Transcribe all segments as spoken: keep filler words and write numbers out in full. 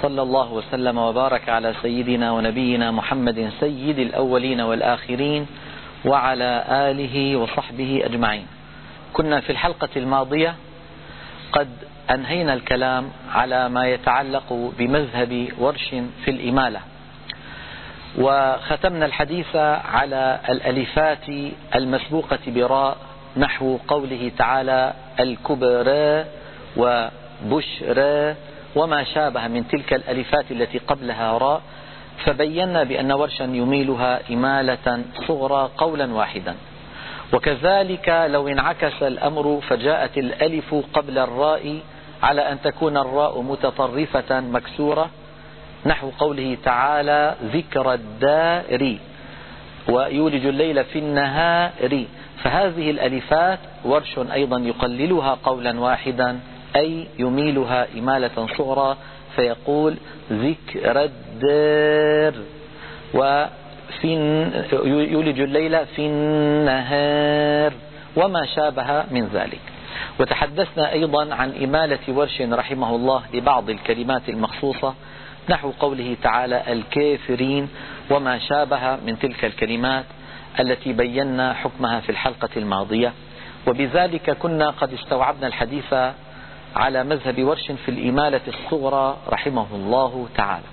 وصلى الله وسلم وبارك على سيدنا ونبينا محمد سيد الأولين والآخرين وعلى آله وصحبه أجمعين. كنا في الحلقة الماضية قد أنهينا الكلام على ما يتعلق بمذهب ورش في الإمالة، وختمنا الحديث على الألفات المسبوقة براء نحو قوله تعالى الكبرى وبشرى وما شابه من تلك الألفات التي قبلها راء، فبينا بأن ورشا يميلها إمالة صغرى قولا واحدا. وكذلك لو انعكس الأمر فجاءت الألف قبل الراء على أن تكون الراء متطرفة مكسورة نحو قوله تعالى ذكر الدار ويولج الليل في النهار، فهذه الألفات ورش أيضا يقللها قولا واحدا أي يميلها إمالة صغرى فيقول ذكر الدار ويولج الليل في النهار وما شابه من ذلك. وتحدثنا أيضا عن إمالة ورش رحمه الله لبعض الكلمات المخصوصة نحو قوله تعالى الكافرين وما شابه من تلك الكلمات التي بينا حكمها في الحلقة الماضية. وبذلك كنا قد استوعبنا الحديث على مذهب ورش في الإمالة الصغرى رحمه الله تعالى.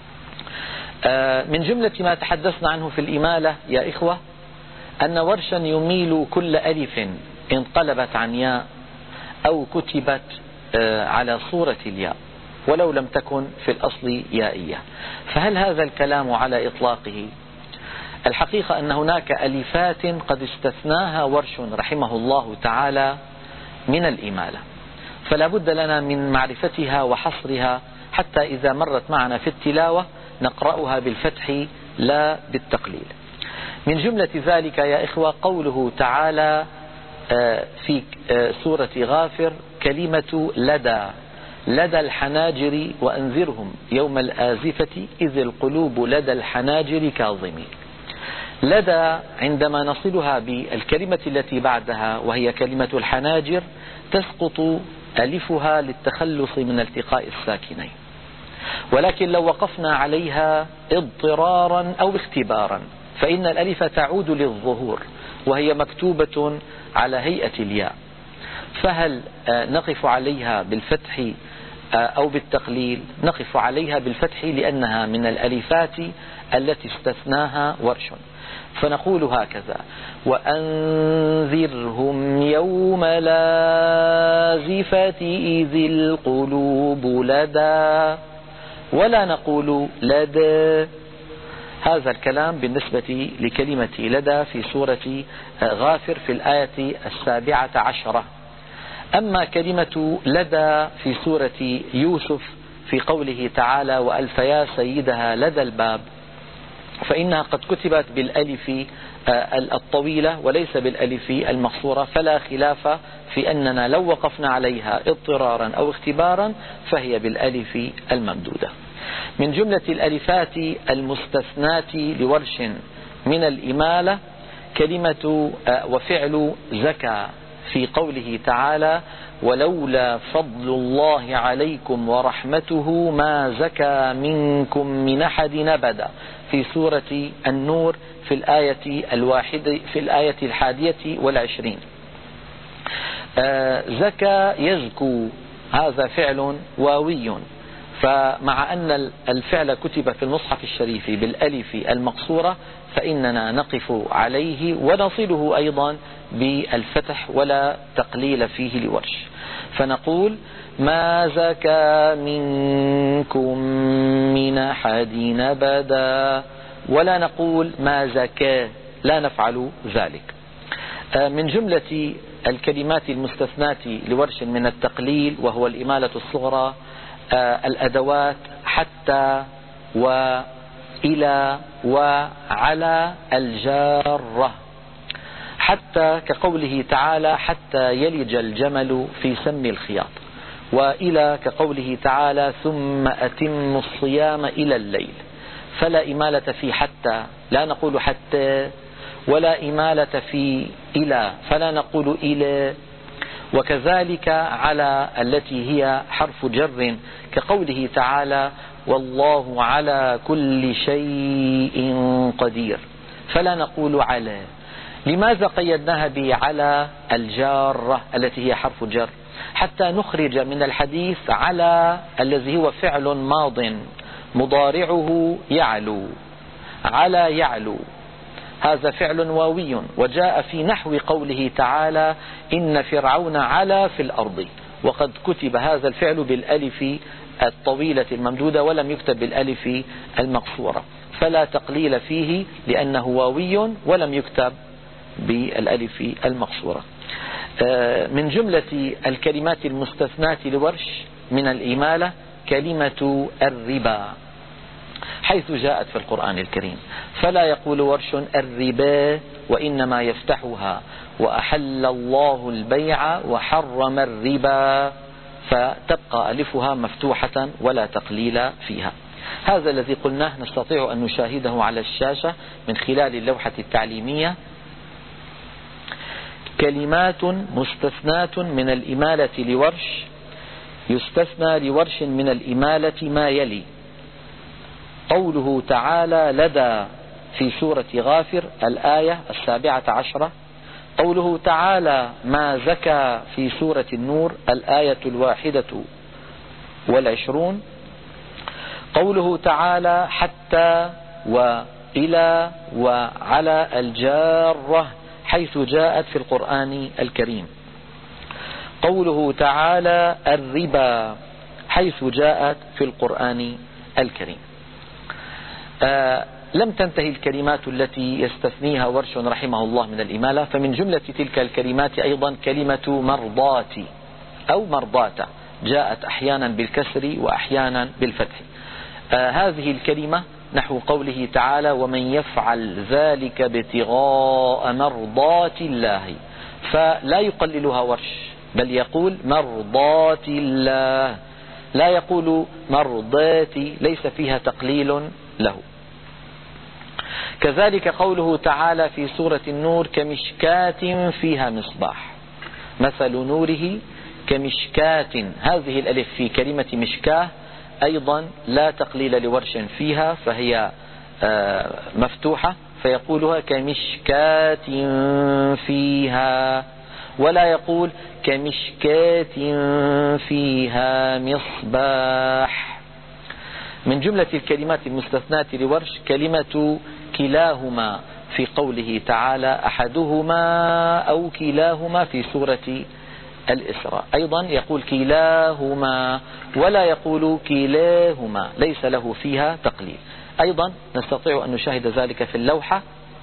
من جملة ما تحدثنا عنه في الإمالة يا إخوة أن ورشا يميل كل ألف انقلبت عن ياء أو كتبت على صورة الياء ولو لم تكن في الأصل يائية. فهل هذا الكلام على إطلاقه؟ الحقيقة أن هناك ألفات قد استثناها ورش رحمه الله تعالى من الإمالة، فلا بد لنا من معرفتها وحصرها حتى إذا مرت معنا في التلاوة نقرأها بالفتح لا بالتقليل. من جملة ذلك يا إخوة قوله تعالى في سورة غافر كلمة لدى لدى الحناجر وأنذرهم يوم الآزفة إذ القلوب لدى الحناجر كاظمين. لدى عندما نصلها بالكلمة التي بعدها وهي كلمة الحناجر تسقط ألفها للتخلص من التقاء الساكنين، ولكن لو وقفنا عليها اضطرارا أو اختبارا فإن الألف تعود للظهور وهي مكتوبة على هيئة الياء، فهل نقف عليها بالفتح أو بالتقليل؟ نقف عليها بالفتح لأنها من الألفات التي استثناها ورش، فنقول هكذا وأنذرهم يوم الآزفة إذ القلوب لدى، ولا نقول لدى. هذا الكلام بالنسبة لكلمة لدى في سورة غافر في الآية السابعة عشرة. أما كلمة لدى في سورة يوسف في قوله تعالى وألف يا سيدها لدى الباب فإنها قد كتبت بالألف الطويلة وليس بالألف المقصورة، فلا خلاف في أننا لو وقفنا عليها اضطرارا أو اختبارا فهي بالألف الممدودة. من جملة الألفات المستثنات لورش من الإمالة كلمة وفعل زكى في قوله تعالى ولولا فضل الله عليكم ورحمته ما زكى منكم من أحد أبدا في سورة النور في الآية الواحدة في الآية الحادية والعشرين. زكى يزكو هذا فعل واوي، فمع أن الفعل كتب في المصحف الشريف بالألف المقصورة فإننا نقف عليه ونصله أيضا بالفتح ولا تقليل فيه لورش، فنقول ما زكى منكم من أحد أبدا، ولا نقول ما زكى، لا نفعل ذلك. من جملة الكلمات المستثنات لورش من التقليل وهو الإمالة الصغرى الأدوات حتى وإلى وعلى الجارة. حتى كقوله تعالى حتى يلج الجمل في سم الخياط، وإلى كقوله تعالى ثم أتم الصيام إلى الليل، فلا إمالة في حتى، لا نقول حتى، ولا إمالة في إلى فلا نقول إلى. وكذلك على التي هي حرف جر كقوله تعالى والله على كل شيء قدير. فلا نقول على. لماذا قيدناها بعلى الجارة التي هي حرف جر؟ حتى نخرج من الحديث على الذي هو فعل ماض مضارعه يعلو، على يعلو، هذا فعل واوي، وجاء في نحو قوله تعالى إن فرعون علا في الأرض، وقد كتب هذا الفعل بالألف الطويلة الممدودة ولم يكتب بالألف المقصورة، فلا تقليل فيه لأنه واوي ولم يكتب بالألف المقصورة. من جملة الكلمات المستثناة لورش من الإمالة كلمة الربا حيث جاءت في القرآن الكريم، فلا يقول ورش الربا وإنما يفتحها وأحل الله البيع وحرم الربا، فتبقى ألفها مفتوحة ولا تقليل فيها. هذا الذي قلناه نستطيع أن نشاهده على الشاشة من خلال اللوحة التعليمية. كلمات مستثناة من الإمالة لورش. يستثنى لورش من الإمالة ما يلي: قوله تعالى لدى في سورة غافر الآية السابعة عشرة، قوله تعالى ما زكى في سورة النور الآية الواحدة والعشرون، قوله تعالى حتى وإلى وعلى الجارة حيث جاءت في القرآن الكريم، قوله تعالى الربا حيث جاءت في القرآن الكريم. آه لم تنتهي الكلمات التي يستثنيها ورش رحمه الله من الإمالة، فمن جملة تلك الكلمات أيضا كلمة مرضات أو مرضات، جاءت أحيانا بالكسر وأحيانا بالفتح. آه هذه الكلمة نحو قوله تعالى ومن يفعل ذلك ابتغاء مرضات الله، فلا يقللها ورش بل يقول مرضات الله، لا يقول مرضاتي، ليس فيها تقليل له. كذلك قوله تعالى في سورة النور كمشكاة فيها مصباح، مثل نوره كمشكاة، هذه الألف في كلمة مشكاة أيضا لا تقليل لورش فيها، فهي مفتوحة فيقولها كمشكاة فيها، ولا يقول كمشكاة فيها مصباح. من جملة الكلمات المستثناة لورش كلمة كلاهما في قوله تعالى أحدهما أو كلاهما في سورة الإسراء، أيضا يقول كلاهما ولا يقول كلاهما، ليس له فيها تقليل. أيضا نستطيع أن نشاهد ذلك في اللوحة.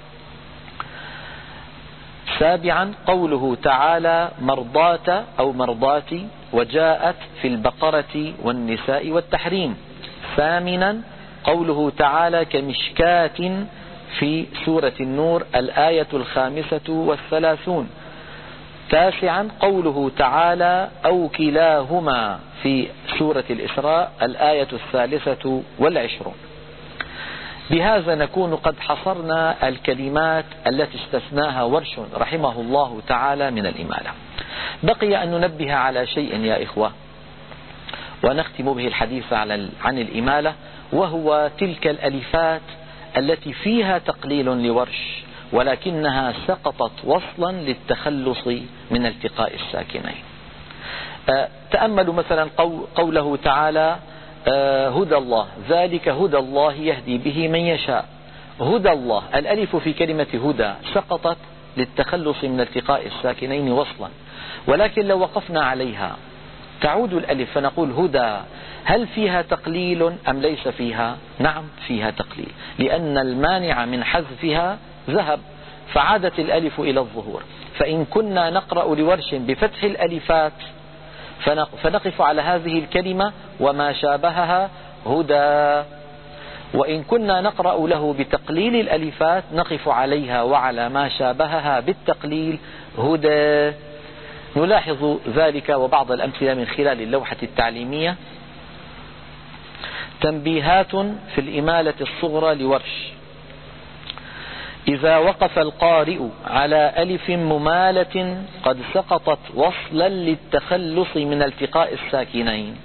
سابعا قوله تعالى مرضات أو مرضاتي، وجاءت في البقرة والنساء والتحريم. ثامنا قوله تعالى كمشكاة في سورة النور الآية الخامسة والثلاثون. تاسعا قوله تعالى أو كلاهما في سورة الإسراء الآية الثالثة والعشرون. بهذا نكون قد حصرنا الكلمات التي استثناها ورش رحمه الله تعالى من الإمالة. بقي أن ننبه على شيء يا إخوة ونختم به الحديث عن الإمالة، وهو تلك الألفات التي فيها تقليل لورش ولكنها سقطت وصلا للتخلص من التقاء الساكنين. تأملوا مثلا قوله تعالى هدى الله، ذلك هدى الله يهدي به من يشاء. هدى الله، الألف في كلمة هدى سقطت للتخلص من التقاء الساكنين وصلا، ولكن لو وقفنا عليها تعود الألف فنقول هدى، هل فيها تقليل أم ليس فيها؟ نعم فيها تقليل، لأن المانع من حذفها ذهب فعادت الألف إلى الظهور. فإن كنا نقرأ لورش بفتح الألفات فنقف على هذه الكلمة وما شابهها هدى، وإن كنا نقرأ له بتقليل الألفات نقف عليها وعلى ما شابهها بالتقليل هدى. نلاحظ ذلك وبعض الأمثلة من خلال اللوحة التعليمية. تنبيهات في الإمالة الصغرى لورش: إذا وقف القارئ على ألف ممالة قد سقطت وصلا للتخلص من التقاء الساكنين،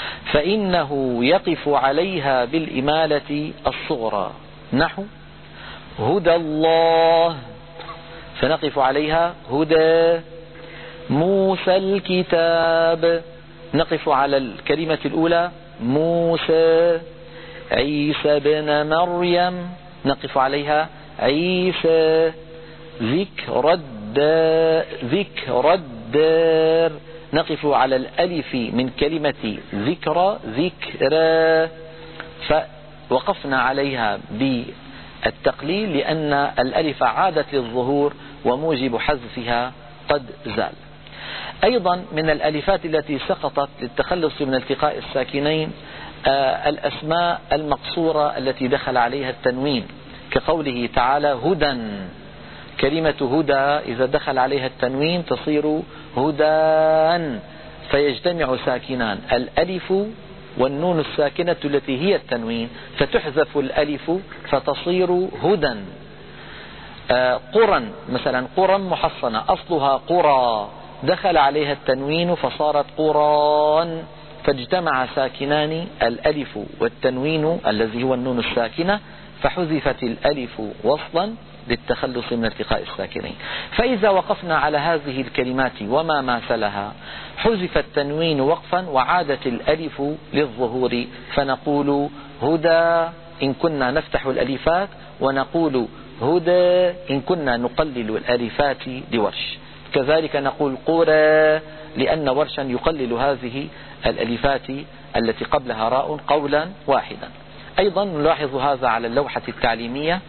فإنه يقف عليها بالإمالة الصغرى، نحو هدى الله، فنقف عليها هدى. موسى الكتاب، نقف على الكلمة الأولى موسى. عيسى بن مريم، نقف عليها عيسى. ذكر الدار، ذكر الدار، نقف على الألف من كلمة ذكرى، ذكرى، فوقفنا عليها بالتقليل لأن الألف عادت للظهور وموجب حذفها قد زال. أيضا من الألفات التي سقطت للتخلص من التقاء الساكنين آه الأسماء المقصورة التي دخل عليها التنوين، كقوله تعالى هدى. كلمة هدى إذا دخل عليها التنوين تصير هدى، فيجتمع ساكنان، الألف والنون الساكنة التي هي التنوين، فتحذف الألف فتصير هدى. آه قرى مثلا، قرى محصنة أصلها قرى، دخل عليها التنوين فصارت قران، فاجتمع ساكنان الألف والتنوين الذي هو النون الساكنة، فحذفت الألف وصلا للتخلص من التقاء الساكنين. فإذا وقفنا على هذه الكلمات وما ماثلها حذف التنوين وقفا وعادت الألف للظهور، فنقول هدى إن كنا نفتح الألفات، ونقول هدى إن كنا نقلل الألفات لورش. كذلك نقول قرى لأن ورشا يقلل هذه الألفات التي قبلها راء قولا واحدا. أيضا نلاحظ هذا على اللوحة التعليمية.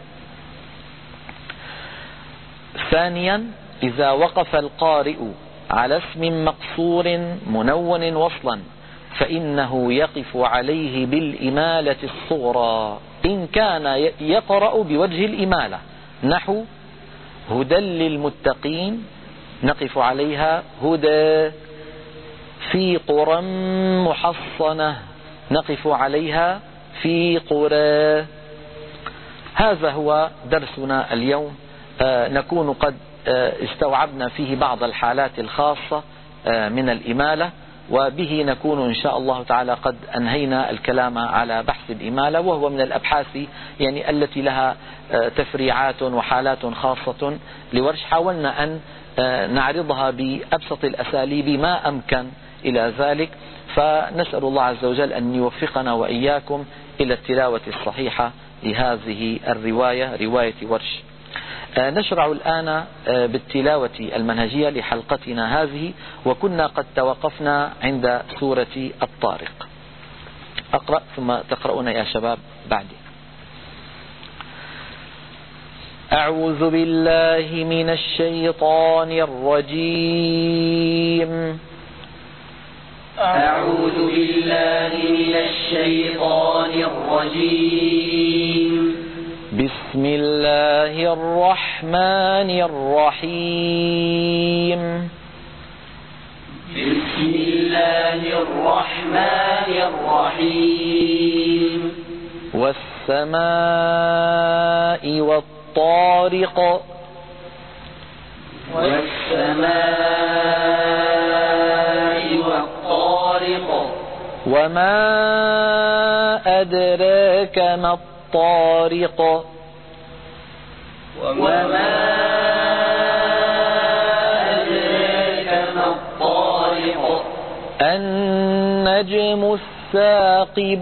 ثانيا، إذا وقف القارئ على اسم مقصور منون وصلا فإنه يقف عليه بالإمالة الصغرى إن كان يقرأ بوجه الإمالة، نحو هدى للمتقين، نقف عليها هدى. في قرى محصنة، نقف عليها في قرى. هذا هو درسنا اليوم، آه نكون قد آه استوعبنا فيه بعض الحالات الخاصة آه من الإمالة، وبه نكون إن شاء الله تعالى قد أنهينا الكلام على بحث الإمالة، وهو من الأبحاث يعني التي لها آه تفريعات وحالات خاصة لورش. حاولنا أن آه نعرضها بأبسط الأساليب ما أمكن إلى ذلك، فنسأل الله عز وجل أن يوفقنا وإياكم إلى التلاوة الصحيحة لهذه الرواية، رواية ورش. نشرع الآن بالتلاوة المنهجية لحلقتنا هذه، وكنا قد توقفنا عند سورة الطارق. أقرأ ثم تقرؤون يا شباب بعدي. أعوذ بالله من الشيطان الرجيم. أعوذ بالله من الشيطان الرجيم. بسم الله الرحمن الرحيم. بسم الله الرحمن الرحيم. والسماء والطارق. والسماء والطارق. وما أدراك ما الطارق. وما أدراك ما الطارق. النجم الثاقب.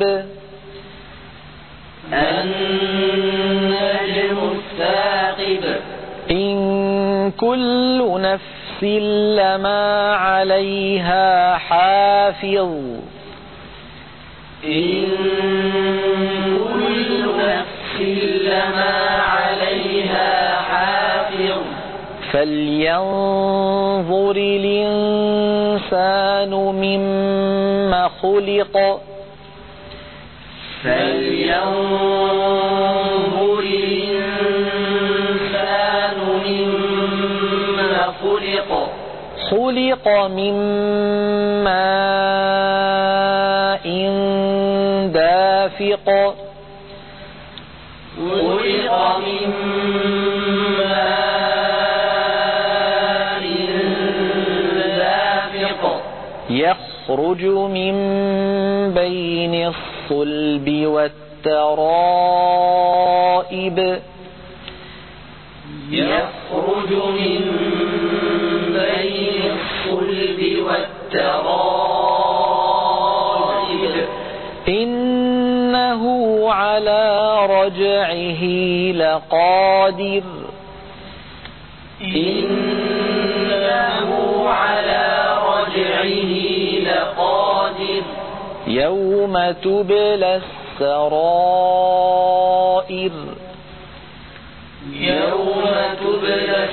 النجم الثاقب. إن كل نفس لما عليها حافظ. إن كل نفس لما عليها حافظ. فلينظر الإنسان مما خلق. فلينظر الإنسان مما خلق. خلق من ماء دافق. خلق من ماء دافق. يخرج يخرج من بين الصلب والترائب يخرج من بين الصلب والترائب إنه على رجعه لقادر إنه على رجعه لقادر يوم تبلى السرائر يوم تبلى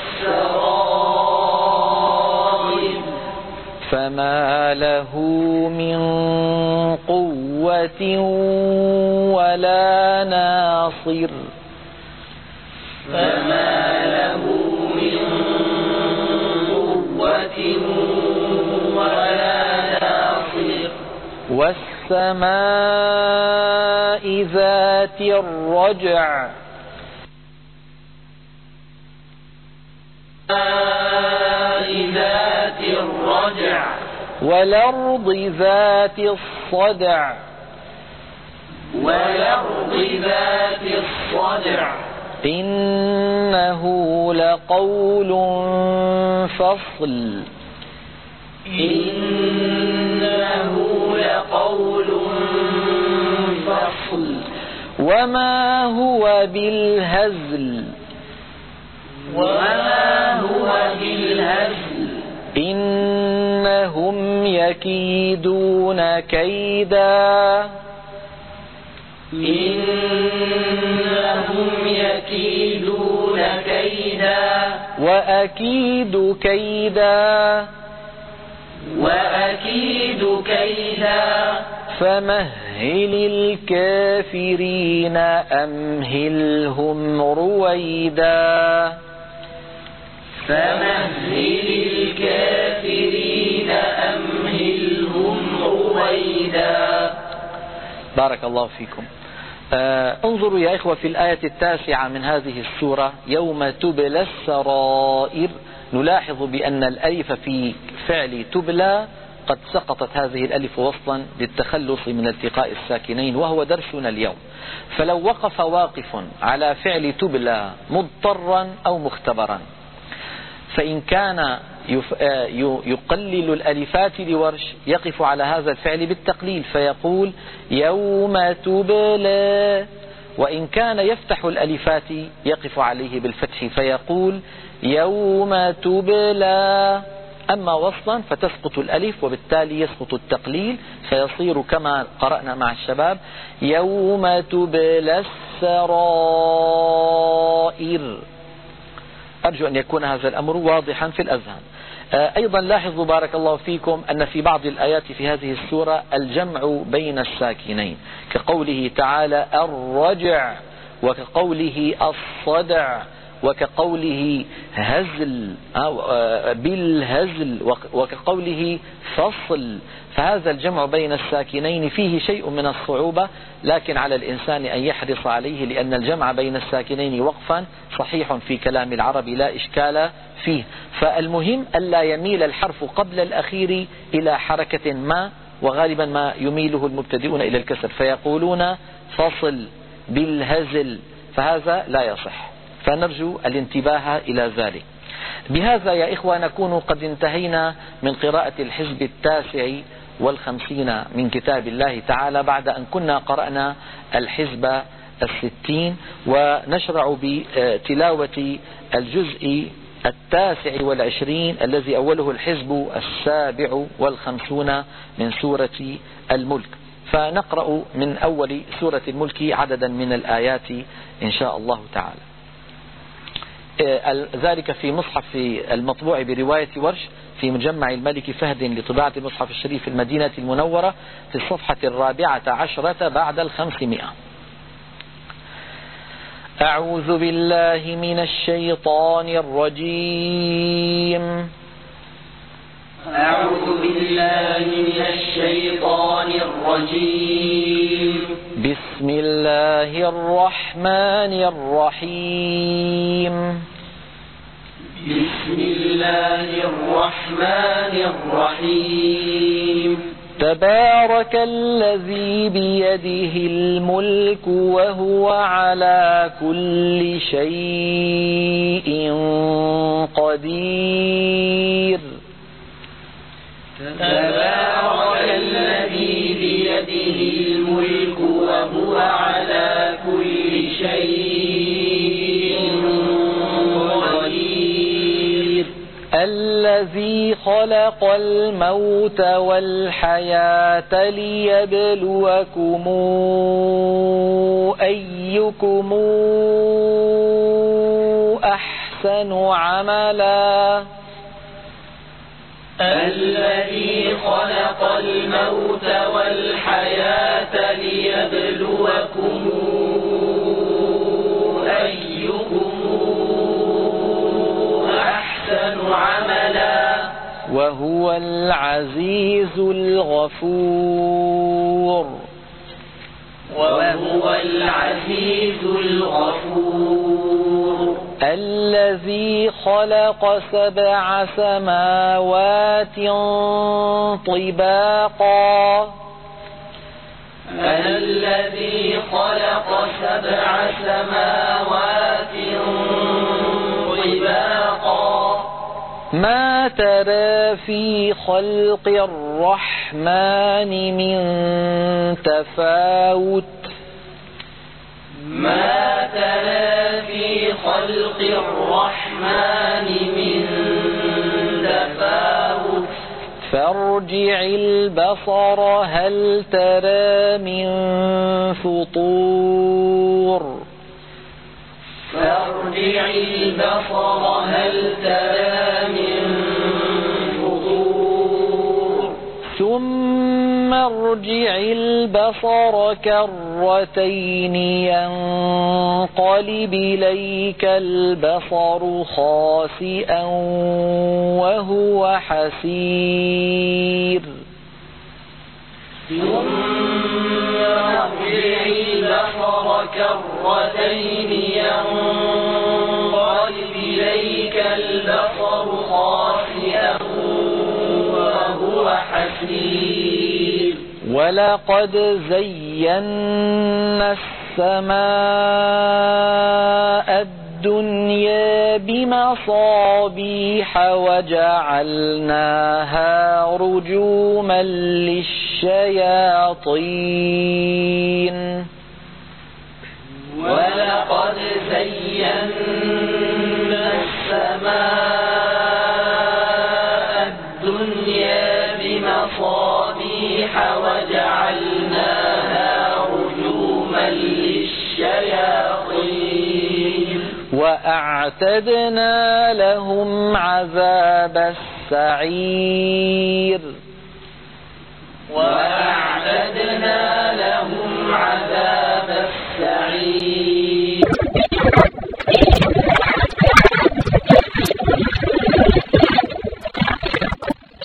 السرائر فما له من قوة ولا ناصر فما له من قوة ولا ناصر والسماء ذات الرجع ذات الرجع والأرض ذات الصدع والأرض ذات الصدع إنه لقول فصل إنه لقول فصل وما هو بالهزل وما هو بالهزل إنهم يكيدون كيدا إنهم يكيدون كيدا وأكيد كيدا وأكيد كيدا فمهل الكافرين أمهلهم رويدا فمهل الكافرين أمهلهم رويدا. بارك الله فيكم. آه انظروا يا إخوة في الآية التاسعة من هذه السورة يوم تبلى السرائر، نلاحظ بأن الألف في فعل تبلى قد سقطت هذه الألف وصلا للتخلص من التقاء الساكنين، وهو درسنا اليوم. فلو وقف واقف على فعل تبلى مضطرا أو مختبرا، فإن كان يقلل الألفات لورش يقف على هذا الفعل بالتقليل فيقول يوم تبلى، وإن كان يفتح الألفات يقف عليه بالفتح فيقول يوم تبلى. أما وصلا فتسقط الألف وبالتالي يسقط التقليل فيصير كما قرأنا مع الشباب يوم تبلى السرائر. أرجو أن يكون هذا الأمر واضحا في الأذهان. أيضا لاحظوا بارك الله فيكم أن في بعض الآيات في هذه السورة الجمع بين الساكنين كقوله تعالى الرجع، وكقوله الصدع، وكقوله هزل بالهزل، وكقوله فصل. فهذا الجمع بين الساكنين فيه شيء من الصعوبة، لكن على الإنسان أن يحرص عليه، لأن الجمع بين الساكنين وقفا صحيح في كلام العرب لا إشكال فيه. فالمهم ألا يميل الحرف قبل الأخير إلى حركة ما، وغالبا ما يميله المبتدئون إلى الكسر فيقولون فصل بالهزل، فهذا لا يصح، فنرجو الانتباه إلى ذلك. بهذا يا إخوة نكون قد انتهينا من قراءة الحزب التاسع والخمسين من كتاب الله تعالى، بعد أن كنا قرأنا الحزب الستين، ونشرع بتلاوة الجزء التاسع والعشرين الذي أوله الحزب السابع والخمسون من سورة الملك. فنقرأ من أول سورة الملك عددا من الآيات إن شاء الله تعالى. ذلك في مصحف المطبوع برواية ورش في مجمع الملك فهد لطباعة المصحف الشريف المدينة المنورة في الصفحة الرابعة عشرة بعد الخمسمائة. أعوذ بالله من الشيطان الرجيم. أعوذ بالله من الشيطان الرجيم. بسم الله الرحمن الرحيم. بسم الله الرحمن الرحيم. تبارك الذي بيده الملك وهو على كل شيء قدير. تبارك الذي بيده الملك وهو على كل شيء قدير. الذي خلق الموت والحياة ليبلوكم أيكم أحسن عملا. الذي خلق الموت والحياة ليبلوكم أيكم أحسن عملا وهو العزيز الغفور. وهو العزيز الغفور. الذي خلق سبع سماوات طباقا. الذي خلق سبع سماوات طباقا. ما ترى في خلق الرحمن من تفاوت. ما ترى في خلق الرحمن من تفاوت. فارجع البصر هل ترى من فطور. فارجع البصر هل ترى من فطور. ثم ارجع البصر كرتين ينقلب إليك البصر خاسئا وهو حسير. ثم ارجع البصر كرتين ينقلب إليك البصر خاسئا وهو حسير. ولقد زينا السماء الدنيا بمصابيح وجعلناها رجوما للشياطين. ولقد زينا السماء الدنيا بمصابيح وجعلناها رجوما للشياطين. وأعتدنا لهم عذاب السعير. وأعتدنا